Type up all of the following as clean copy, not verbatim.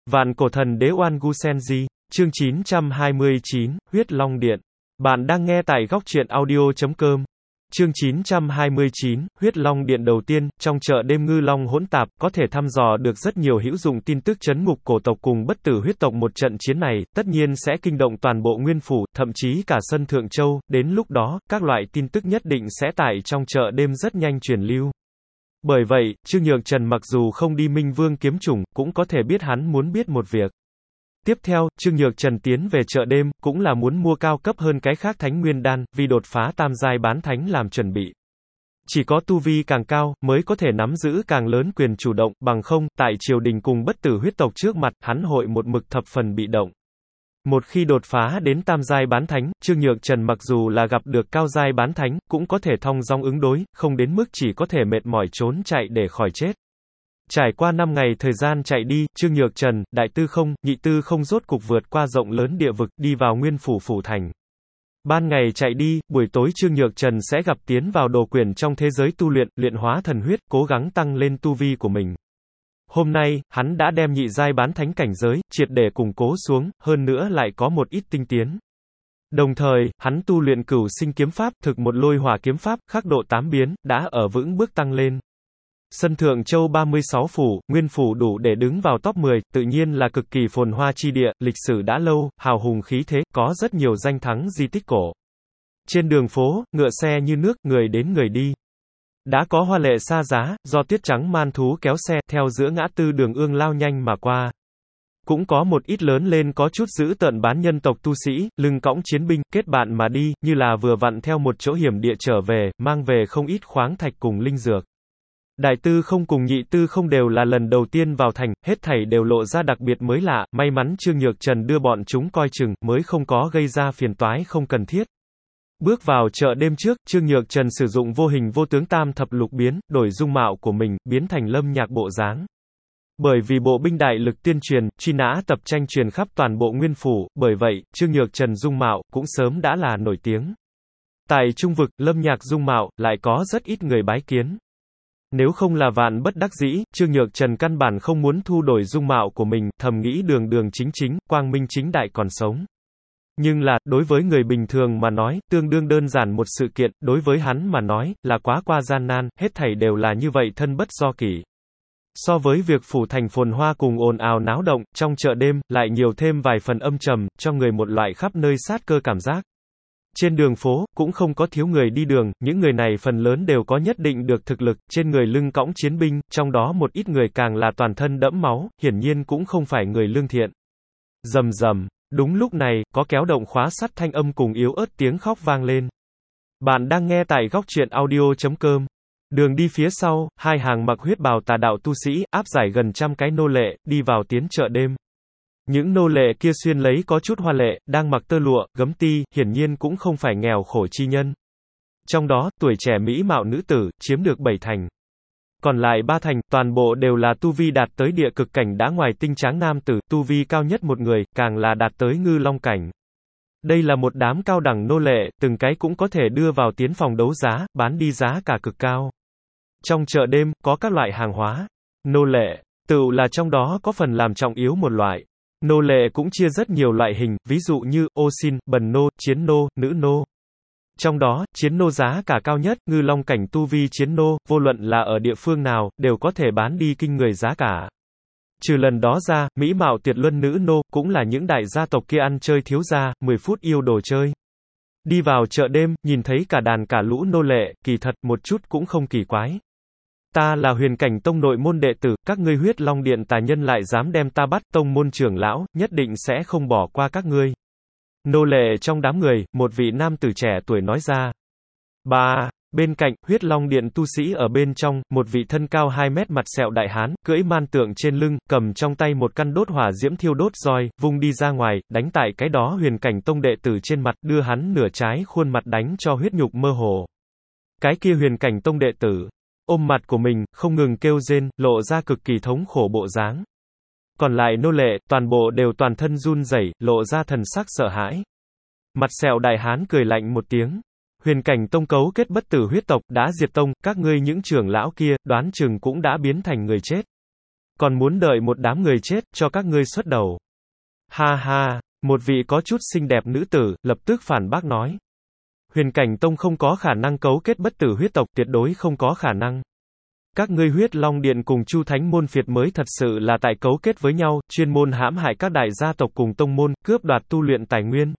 Vạn cổ thần đế Oan Gu Senji, chương 929, Huyết Long Điện. Bạn đang nghe tại góc truyện audio.com. Chương 929, Huyết Long Điện. Đầu tiên, trong chợ đêm ngư long hỗn tạp, có thể thăm dò được rất nhiều hữu dụng tin tức trấn ngục cổ tộc cùng bất tử huyết tộc. Một trận chiến này, tất nhiên sẽ kinh động toàn bộ Nguyên Phủ, thậm chí cả sân Thượng Châu, đến lúc đó, các loại tin tức nhất định sẽ tại trong chợ đêm rất nhanh truyền lưu. Bởi vậy, Trương Nhược Trần mặc dù không đi Minh Vương kiếm chủng, cũng có thể biết hắn muốn biết một việc. Tiếp theo, Trương Nhược Trần tiến về chợ đêm, cũng là muốn mua cao cấp hơn cái khác Thánh Nguyên Đan, vì đột phá tam giai bán thánh làm chuẩn bị. Chỉ có tu vi càng cao, mới có thể nắm giữ càng lớn quyền chủ động, bằng không, tại triều đình cùng bất tử huyết tộc trước mặt, hắn hội một mực thập phần bị động. Một khi đột phá đến tam giai bán thánh, Trương Nhược Trần mặc dù là gặp được cao giai bán thánh, cũng có thể thong dong ứng đối, không đến mức chỉ có thể mệt mỏi trốn chạy để khỏi chết. Trải qua 5 ngày thời gian chạy đi, Trương Nhược Trần, Đại Tư Không, Nhị Tư Không rốt cục vượt qua rộng lớn địa vực, đi vào Nguyên Phủ phủ thành. Ban ngày chạy đi, buổi tối Trương Nhược Trần sẽ gặp tiến vào đồ quyển trong thế giới tu luyện, luyện hóa thần huyết, cố gắng tăng lên tu vi của mình. Hôm nay, hắn đã đem nhị giai bán thánh cảnh giới, triệt để củng cố xuống, hơn nữa lại có một ít tinh tiến. Đồng thời, hắn tu luyện cửu sinh kiếm pháp, thực một lôi hỏa kiếm pháp, khắc độ 8 biến, đã ở vững bước tăng lên. Sân Thượng Châu 36 phủ, Nguyên Phủ đủ để đứng vào top 10, tự nhiên là cực kỳ phồn hoa chi địa, lịch sử đã lâu, hào hùng khí thế, có rất nhiều danh thắng di tích cổ. Trên đường phố, ngựa xe như nước, người đến người đi. Đã có hoa lệ xa giá, do tuyết trắng man thú kéo xe, theo giữa ngã tư đường ương lao nhanh mà qua. Cũng có một ít lớn lên có chút dữ tợn bán nhân tộc tu sĩ, lưng cõng chiến binh, kết bạn mà đi, như là vừa vặn theo một chỗ hiểm địa trở về, mang về không ít khoáng thạch cùng linh dược. Đại Tư Không cùng Nhị Tư Không đều là lần đầu tiên vào thành, hết thảy đều lộ ra đặc biệt mới lạ, may mắn Trương Nhược Trần đưa bọn chúng coi chừng, mới không có gây ra phiền toái không cần thiết. Bước vào chợ đêm trước, Trương Nhược Trần sử dụng vô hình vô tướng tam thập lục biến, đổi dung mạo của mình, biến thành Lâm Nhạc bộ dáng. Bởi vì bộ binh đại lực tiên truyền, truy nã tập tranh truyền khắp toàn bộ Nguyên Phủ, bởi vậy, Trương Nhược Trần dung mạo, cũng sớm đã là nổi tiếng. Tại Trung vực, Lâm Nhạc dung mạo, lại có rất ít người bái kiến. Nếu không là vạn bất đắc dĩ, Trương Nhược Trần căn bản không muốn thu đổi dung mạo của mình, thầm nghĩ đường đường chính chính, quang minh chính đại còn sống. Nhưng là, đối với người bình thường mà nói, tương đương đơn giản một sự kiện, đối với hắn mà nói, là quá qua gian nan, hết thảy đều là như vậy thân bất do kỷ. So với việc phủ thành phồn hoa cùng ồn ào náo động, trong chợ đêm, lại nhiều thêm vài phần âm trầm, cho người một loại khắp nơi sát cơ cảm giác. Trên đường phố, cũng không có thiếu người đi đường, những người này phần lớn đều có nhất định được thực lực, trên người lưng cõng chiến binh, trong đó một ít người càng là toàn thân đẫm máu, hiển nhiên cũng không phải người lương thiện. Rầm rầm, đúng lúc này, có kéo động khóa sắt thanh âm cùng yếu ớt tiếng khóc vang lên. Bạn đang nghe tại góc truyện audio.com. Đường đi phía sau, hai hàng mặc huyết bào tà đạo tu sĩ, áp giải gần 100 cái nô lệ, đi vào tiến chợ đêm. Những nô lệ kia xuyên lấy có chút hoa lệ, đang mặc tơ lụa, gấm ti, hiển nhiên cũng không phải nghèo khổ chi nhân. Trong đó, tuổi trẻ mỹ mạo nữ tử, chiếm được 7 thành. Còn lại 3 thành, toàn bộ đều là tu vi đạt tới địa cực cảnh đã ngoài tinh tráng nam tử, tu vi cao nhất một người, càng là đạt tới ngư long cảnh. Đây là một đám cao đẳng nô lệ, từng cái cũng có thể đưa vào tiến phòng đấu giá, bán đi giá cả cực cao. Trong chợ đêm, có các loại hàng hóa. Nô lệ, tựu là trong đó có phần làm trọng yếu một loại. Nô lệ cũng chia rất nhiều loại hình, ví dụ như, ô xin, bần nô, chiến nô, nữ nô. Trong đó, chiến nô giá cả cao nhất, ngư long cảnh tu vi chiến nô, vô luận là ở địa phương nào, đều có thể bán đi kinh người giá cả. Trừ lần đó ra, mỹ mạo tuyệt luân nữ nô, cũng là những đại gia tộc kia ăn chơi thiếu gia, 10 phút yêu đồ chơi. Đi vào chợ đêm, nhìn thấy cả đàn cả lũ nô lệ, kỳ thật, một chút cũng không kỳ quái. Ta là Huyền Cảnh Tông nội môn đệ tử, các ngươi Huyết Long Điện tà nhân lại dám đem ta bắt, tông môn trưởng lão, nhất định sẽ không bỏ qua các ngươi. Nô lệ trong đám người, một vị nam tử trẻ tuổi nói ra. Bên cạnh, Huyết Long Điện tu sĩ ở bên trong, một vị thân cao 2 mét mặt sẹo đại hán, cưỡi man tượng trên lưng, cầm trong tay một căn đốt hỏa diễm thiêu đốt roi, vung đi ra ngoài, đánh tại cái đó Huyền Cảnh Tông đệ tử trên mặt, đưa hắn nửa trái khuôn mặt đánh cho huyết nhục mơ hồ. Cái kia Huyền Cảnh Tông đệ tử ôm mặt của mình, không ngừng kêu rên, lộ ra cực kỳ thống khổ bộ dáng. Còn lại nô lệ, toàn bộ đều toàn thân run rẩy, lộ ra thần sắc sợ hãi. Mặt sẹo đại hán cười lạnh một tiếng. Huyền Cảnh Tông cấu kết bất tử huyết tộc, đã diệt tông, các ngươi những trưởng lão kia, đoán chừng cũng đã biến thành người chết. còn muốn đợi một đám người chết, cho các ngươi xuất đầu. Ha ha, một vị có chút xinh đẹp nữ tử, lập tức phản bác nói. Huyền Cảnh Tông không có khả năng cấu kết bất tử huyết tộc, tuyệt đối không có khả năng. Các ngươi Huyết Long Điện cùng Chu Thánh Môn phiệt mới thật sự là tại cấu kết với nhau, chuyên môn hãm hại các đại gia tộc cùng tông môn, cướp đoạt tu luyện tài nguyên.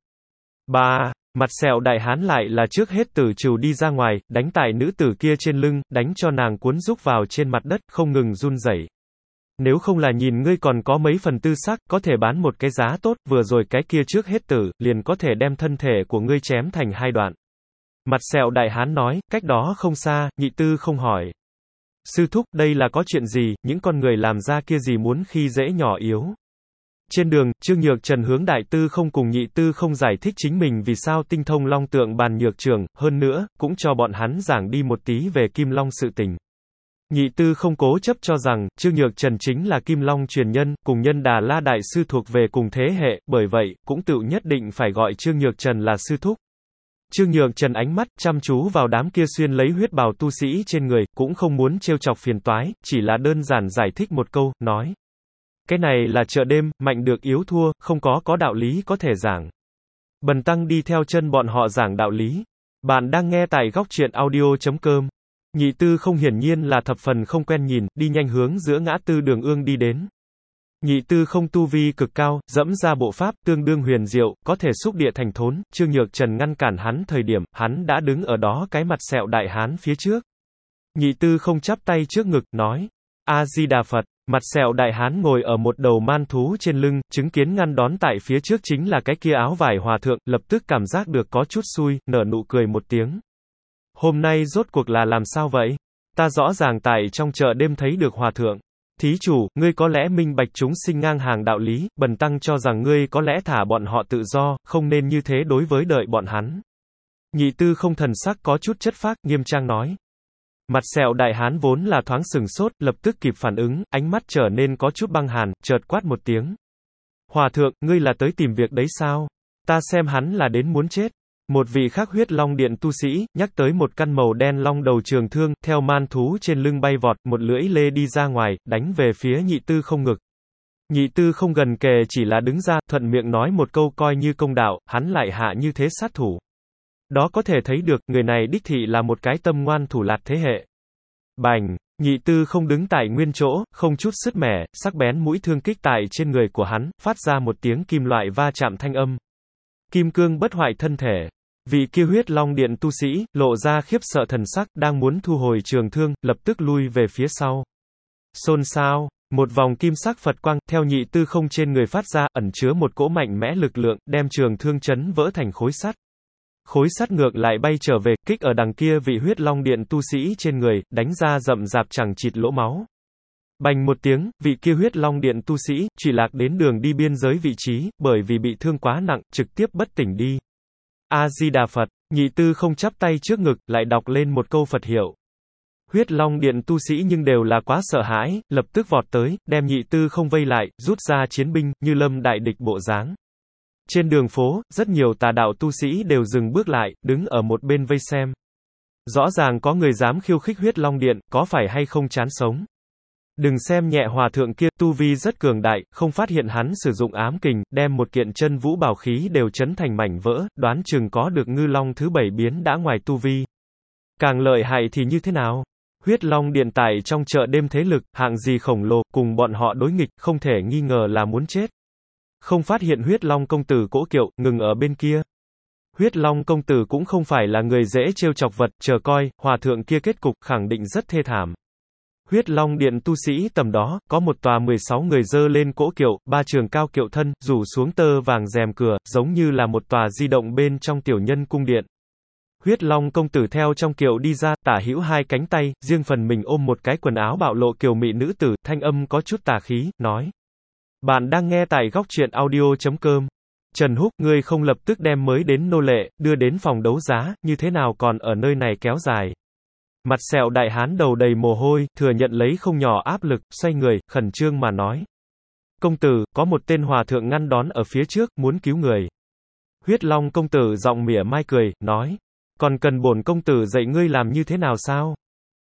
Bà, mặt sẹo đại hán lại là trước hết tử trừ đi ra ngoài, đánh tại nữ tử kia trên lưng, đánh cho nàng cuốn rúc vào trên mặt đất, không ngừng run rẩy. Nếu không là nhìn ngươi còn có mấy phần tư sắc, có thể bán một cái giá tốt, vừa rồi cái kia trước hết tử, liền có thể đem thân thể của ngươi chém thành hai đoạn. Mặt sẹo đại hán nói, cách đó không xa, Nhị Tư không hỏi. Sư thúc, đây là có chuyện gì, những con người làm ra kia gì muốn khi dễ nhỏ yếu. Trên đường, Trương Nhược Trần hướng Đại Tư không cùng Nhị Tư không giải thích chính mình vì sao tinh thông long tượng bàn nhược trường, hơn nữa, cũng cho bọn hắn giảng đi một tí về Kim Long sự tình. Nhị Tư không cố chấp cho rằng, Trương Nhược Trần chính là Kim Long truyền nhân, cùng Nhân Đà La Đại Sư thuộc về cùng thế hệ, bởi vậy, cũng tự nhất định phải gọi Trương Nhược Trần là sư thúc. Trương Nhược Trần ánh mắt chăm chú vào đám kia xuyên lấy huyết bào tu sĩ trên người, cũng không muốn trêu chọc phiền toái, chỉ là đơn giản giải thích một câu, nói. Cái này là chợ đêm, mạnh được yếu thua, không có đạo lý có thể giảng. Bần tăng đi theo chân bọn họ giảng đạo lý. Bạn đang nghe tại góc truyện audio.com. Nhị Tư không hiển nhiên là thập phần không quen nhìn, đi nhanh hướng giữa ngã tư đường ương đi đến. Nhị Tư không tu vi cực cao, dẫm ra bộ pháp tương đương huyền diệu, có thể xúc địa thành thốn, Trương Nhược Trần ngăn cản hắn thời điểm, hắn đã đứng ở đó cái mặt sẹo đại hán phía trước. Nhị Tư không chắp tay trước ngực, nói, A-di-đà Phật, mặt sẹo đại hán ngồi ở một đầu man thú trên lưng, chứng kiến ngăn đón tại phía trước chính là cái kia áo vải hòa thượng, lập tức cảm giác được có chút xui, nở nụ cười một tiếng. Hôm nay rốt cuộc là làm sao vậy? Ta rõ ràng tại trong chợ đêm thấy được hòa thượng. Thí chủ, ngươi có lẽ minh bạch chúng sinh ngang hàng đạo lý, bần tăng cho rằng ngươi có lẽ thả bọn họ tự do, không nên như thế đối với đợi bọn hắn. Nhị Tư không thần sắc có chút chất phác, nghiêm trang nói. Mặt sẹo đại hán vốn là thoáng sừng sốt, lập tức kịp phản ứng, ánh mắt trở nên có chút băng hàn, chợt quát một tiếng. Hòa thượng, ngươi là tới tìm việc đấy sao? Ta xem hắn là đến muốn chết. Một vị khác Huyết Long Điện tu sĩ, nhắc tới một căn màu đen long đầu trường thương, theo man thú trên lưng bay vọt, một lưỡi lê đi ra ngoài, đánh về phía Nhị Tư không ngực. Nhị Tư không gần kề chỉ là đứng ra, thuận miệng nói một câu coi như công đạo, hắn lại hạ như thế sát thủ. Đó có thể thấy được, người này đích thị là một cái tâm ngoan thủ lạt thế hệ. Bành, Nhị Tư không đứng tại nguyên chỗ, không chút sứt mẻ, sắc bén mũi thương kích tại trên người của hắn, phát ra một tiếng kim loại va chạm thanh âm. Kim cương bất hoại thân thể. Vị kia Huyết Long Điện tu sĩ, lộ ra khiếp sợ thần sắc, đang muốn thu hồi trường thương, lập tức lui về phía sau. Xôn xao, một vòng kim sắc Phật quang, theo Nhị Tư không trên người phát ra, ẩn chứa một cỗ mạnh mẽ lực lượng, đem trường thương chấn vỡ thành khối sắt. Khối sắt ngược lại bay trở về, kích ở đằng kia vị Huyết Long Điện tu sĩ trên người, đánh ra rậm rạp chẳng chịt lỗ máu. Bành một tiếng, vị kia Huyết Long Điện tu sĩ, chỉ lạc đến đường đi biên giới vị trí, bởi vì bị thương quá nặng, trực tiếp bất tỉnh đi. A-di-đà Phật, Nhị Tư không chắp tay trước ngực, lại đọc lên một câu Phật hiệu. Huyết Long Điện tu sĩ nhưng đều là quá sợ hãi, lập tức vọt tới, đem Nhị Tư không vây lại, rút ra chiến binh, như lâm đại địch bộ dáng. Trên đường phố, rất nhiều tà đạo tu sĩ đều dừng bước lại, đứng ở một bên vây xem. Rõ ràng có người dám khiêu khích Huyết Long Điện, có phải hay không chán sống. Đừng xem nhẹ hòa thượng kia, tu vi rất cường đại, không phát hiện hắn sử dụng ám kình, đem một kiện chân vũ bảo khí đều chấn thành mảnh vỡ, đoán chừng có được ngư long thứ 7 biến đã ngoài tu vi. Càng lợi hại thì như thế nào? Huyết Long Điện tại trong chợ đêm thế lực, hạng gì khổng lồ, cùng bọn họ đối nghịch, không thể nghi ngờ là muốn chết. Không phát hiện Huyết Long công tử cỗ kiệu, ngừng ở bên kia. Huyết Long công tử cũng không phải là người dễ trêu chọc vật, chờ coi, hòa thượng kia kết cục khẳng định rất thê thảm. Huyết Long Điện tu sĩ tầm đó, có một tòa 16 người dơ lên cỗ kiệu, 3 trường cao kiệu thân, rủ xuống tơ vàng rèm cửa, giống như là một tòa di động bên trong tiểu nhân cung điện. Huyết Long công tử theo trong kiệu đi ra, tả hữu hai cánh tay, riêng phần mình ôm một cái quần áo bạo lộ kiều mị nữ tử, thanh âm có chút tà khí, nói. Bạn đang nghe tại góc truyện audio.com. Trần Húc, ngươi không lập tức đem mới đến nô lệ, đưa đến phòng đấu giá, như thế nào còn ở nơi này kéo dài. Mặt sẹo đại hán đầu đầy mồ hôi, thừa nhận lấy không nhỏ áp lực, xoay người, khẩn trương mà nói. Công tử, có một tên hòa thượng ngăn đón ở phía trước, muốn cứu người. Huyết Long công tử giọng mỉa mai cười, nói. Còn cần bổn công tử dạy ngươi làm như thế nào sao?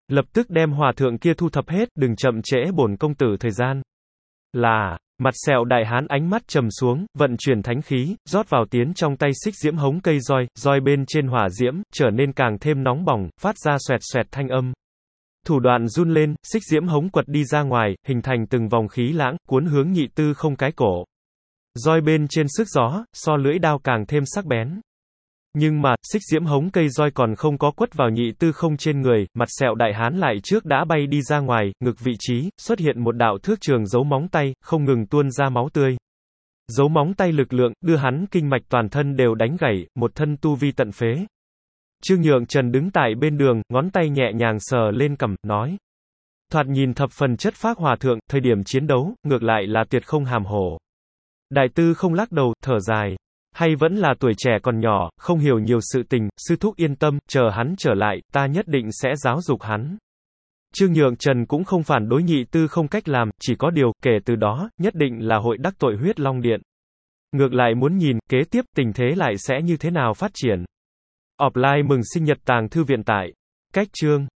Lập tức đem hòa thượng kia thu thập hết, đừng chậm trễ bổn công tử thời gian. Là, mặt sẹo đại hán ánh mắt trầm xuống, vận chuyển thánh khí, rót vào tiến trong tay xích diễm hống cây roi, roi bên trên hỏa diễm, trở nên càng thêm nóng bỏng, phát ra xoẹt xoẹt thanh âm. Thủ đoạn run lên, xích diễm hống quật đi ra ngoài, hình thành từng vòng khí lãng, cuốn hướng Nhị Tư Không cái cổ. Roi bên trên sức gió, so lưỡi đao càng thêm sắc bén. Nhưng mà, xích diễm hống cây roi còn không có quất vào Nhị Tư Không trên người, mặt sẹo đại hán lại trước đã bay đi ra ngoài, ngực vị trí, xuất hiện một đạo thước trường dấu móng tay, không ngừng tuôn ra máu tươi. Dấu móng tay lực lượng, đưa hắn kinh mạch toàn thân đều đánh gãy, một thân tu vi tận phế. Trương Nhượng Trần đứng tại bên đường, ngón tay nhẹ nhàng sờ lên cằm, nói. Thoạt nhìn thập phần chất phác hòa thượng, thời điểm chiến đấu, ngược lại là tuyệt không hàm hổ. Đại Tư Không lắc đầu, thở dài. Hay vẫn là tuổi trẻ còn nhỏ, không hiểu nhiều sự tình, sư thúc yên tâm, chờ hắn trở lại, ta nhất định sẽ giáo dục hắn. Trương Nhượng Trần cũng không phản đối Nhị Tư Không cách làm, chỉ có điều, kể từ đó, nhất định là hội đắc tội Huyết Long Điện. Ngược lại muốn nhìn, kế tiếp, tình thế lại sẽ như thế nào phát triển. Offline mừng sinh nhật Tàng Thư Viện tại. Cách chương.